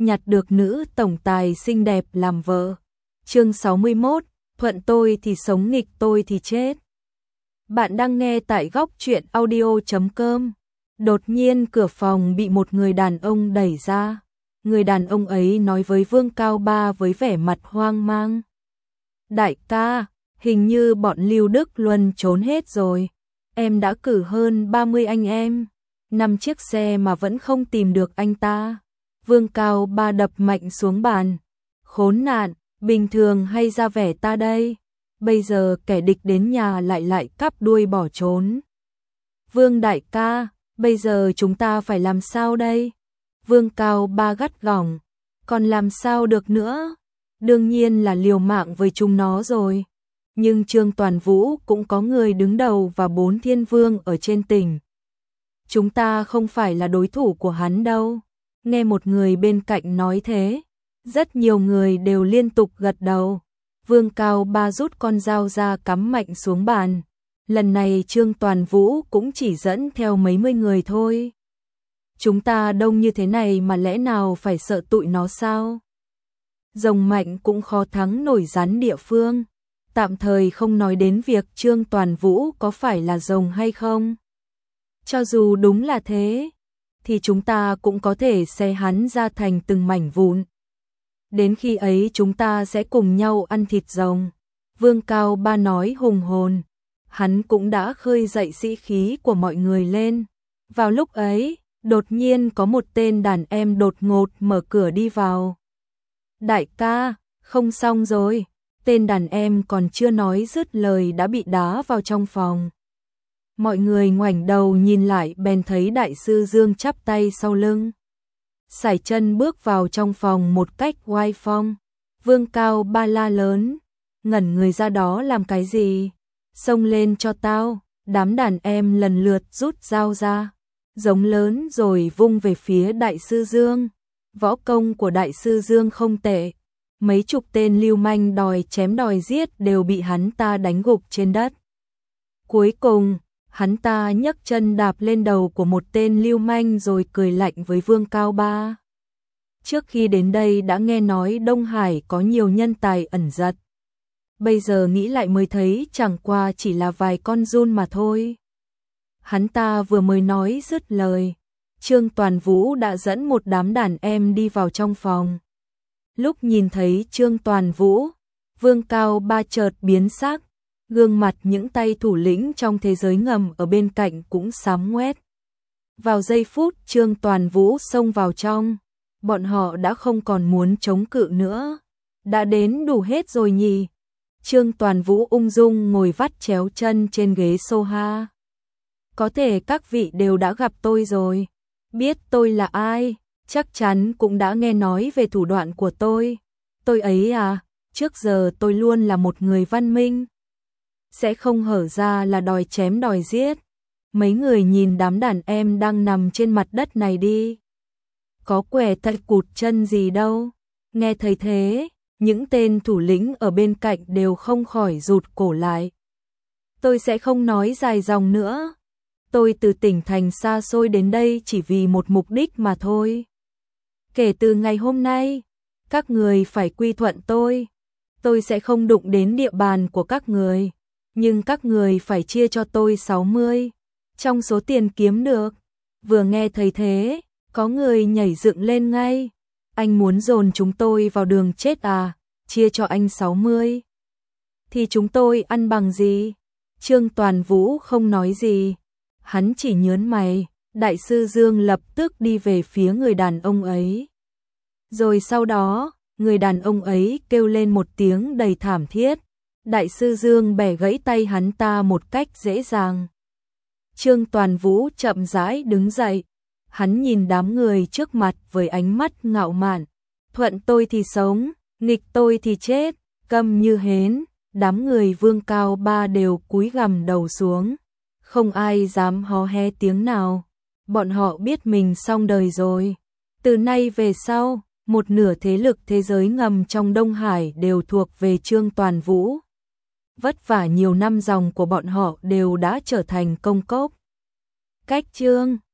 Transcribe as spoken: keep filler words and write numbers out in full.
nhặt được nữ tổng tài xinh đẹp làm vợ. Chương sáu mươi mốt, thuận tôi thì sống nghịch tôi thì chết. Bạn đang nghe tại góc truyện audio chấm com. Đột nhiên cửa phòng bị một người đàn ông đẩy ra. Người đàn ông ấy nói với Vương Cao Ba với vẻ mặt hoang mang. Đại ca, hình như bọn Lưu Đức Luân trốn hết rồi. Em đã cử hơn ba mươi anh em, năm chiếc xe mà vẫn không tìm được anh ta. Vương Cao Ba đập mạnh xuống bàn. Khốn nạn, bình thường hay ra vẻ ta đây. Bây giờ kẻ địch đến nhà lại lại cắp đuôi bỏ trốn. Vương đại ca, bây giờ chúng ta phải làm sao đây? Vương Cao Ba gắt gỏng. Còn làm sao được nữa? Đương nhiên là liều mạng với chúng nó rồi. Nhưng Trương Toàn Vũ cũng có người đứng đầu và bốn thiên vương ở trên tỉnh. Chúng ta không phải là đối thủ của hắn đâu. Nghe một người bên cạnh nói thế, rất nhiều người đều liên tục gật đầu. Vương Cao Ba rút con dao ra cắm mạnh xuống bàn. Lần này Trương Toàn Vũ cũng chỉ dẫn theo mấy mươi người thôi. Chúng ta đông như thế này mà lẽ nào phải sợ tụi nó sao? Rồng mạnh cũng khó thắng nổi rắn địa phương. Tạm thời không nói đến việc Trương Toàn Vũ có phải là rồng hay không. Cho dù đúng là thế, thì chúng ta cũng có thể xé hắn ra thành từng mảnh vụn. Đến khi ấy chúng ta sẽ cùng nhau ăn thịt rồng. Vương Cao Ba nói hùng hồn. Hắn cũng đã khơi dậy sĩ khí của mọi người lên. Vào lúc ấy, đột nhiên có một tên đàn em đột ngột mở cửa đi vào. Đại ca, không xong rồi. Tên đàn em còn chưa nói dứt lời đã bị đá vào trong phòng. Mọi người ngoảnh đầu nhìn lại bèn thấy đại sư Dương chắp tay sau lưng. Sải chân bước vào trong phòng một cách oai phong. Vương Cao Ba la lớn. Ngẩn người ra đó làm cái gì? Xông lên cho tao. Đám đàn em lần lượt rút dao ra. Giống lớn rồi vung về phía đại sư Dương. Võ công của đại sư Dương không tệ. Mấy chục tên lưu manh đòi chém đòi giết đều bị hắn ta đánh gục trên đất. Cuối cùng, hắn ta nhấc chân đạp lên đầu của một tên lưu manh rồi cười lạnh với Vương Cao Ba. Trước khi đến đây đã nghe nói Đông Hải có nhiều nhân tài ẩn giật. Bây giờ nghĩ lại mới thấy chẳng qua chỉ là vài con giun mà thôi. Hắn ta vừa mới nói dứt lời, Trương Toàn Vũ đã dẫn một đám đàn em đi vào trong phòng. Lúc nhìn thấy Trương Toàn Vũ, Vương Cao Ba chợt biến sắc, gương mặt những tay thủ lĩnh trong thế giới ngầm ở bên cạnh cũng xám ngoét. Vào giây phút Trương Toàn Vũ xông vào trong, bọn họ đã không còn muốn chống cự nữa. Đã đến đủ hết rồi nhỉ? Trương Toàn Vũ ung dung ngồi vắt chéo chân trên ghế sofa. Có thể các vị đều đã gặp tôi rồi, biết tôi là ai, chắc chắn cũng đã nghe nói về thủ đoạn của tôi. Tôi ấy à, trước giờ tôi luôn là một người văn minh. Sẽ không hở ra là đòi chém đòi giết. Mấy người nhìn đám đàn em đang nằm trên mặt đất này đi. Có quẻ thật cụt chân gì đâu. Nghe thấy thế, những tên thủ lĩnh ở bên cạnh đều không khỏi rụt cổ lại. Tôi sẽ không nói dài dòng nữa. Tôi từ tỉnh thành xa xôi đến đây chỉ vì một mục đích mà thôi. Kể từ ngày hôm nay, các người phải quy thuận tôi. Tôi sẽ không đụng đến địa bàn của các người. Nhưng các người phải chia cho tôi sáu mươi. Trong số tiền kiếm được. Vừa nghe thấy thế, có người nhảy dựng lên ngay. Anh muốn dồn chúng tôi vào đường chết à? Chia cho anh sáu mươi. Thì chúng tôi ăn bằng gì? Trương Toàn Vũ không nói gì. Hắn chỉ nhớn mày. Đại sư Dương lập tức đi về phía người đàn ông ấy. Rồi sau đó, người đàn ông ấy kêu lên một tiếng đầy thảm thiết. Đại sư Dương bẻ gãy tay hắn ta một cách dễ dàng. Trương Toàn Vũ chậm rãi đứng dậy. Hắn nhìn đám người trước mặt với ánh mắt ngạo mạn. Thuận tôi thì sống, nghịch tôi thì chết, câm như hến. Đám người Vương Cao Ba đều cúi gằm đầu xuống. Không ai dám hò he tiếng nào. Bọn họ biết mình xong đời rồi. Từ nay về sau, một nửa thế lực thế giới ngầm trong Đông Hải đều thuộc về Trương Toàn Vũ. Vất vả nhiều năm dòng của bọn họ đều đã trở thành công cốc. Cách Trương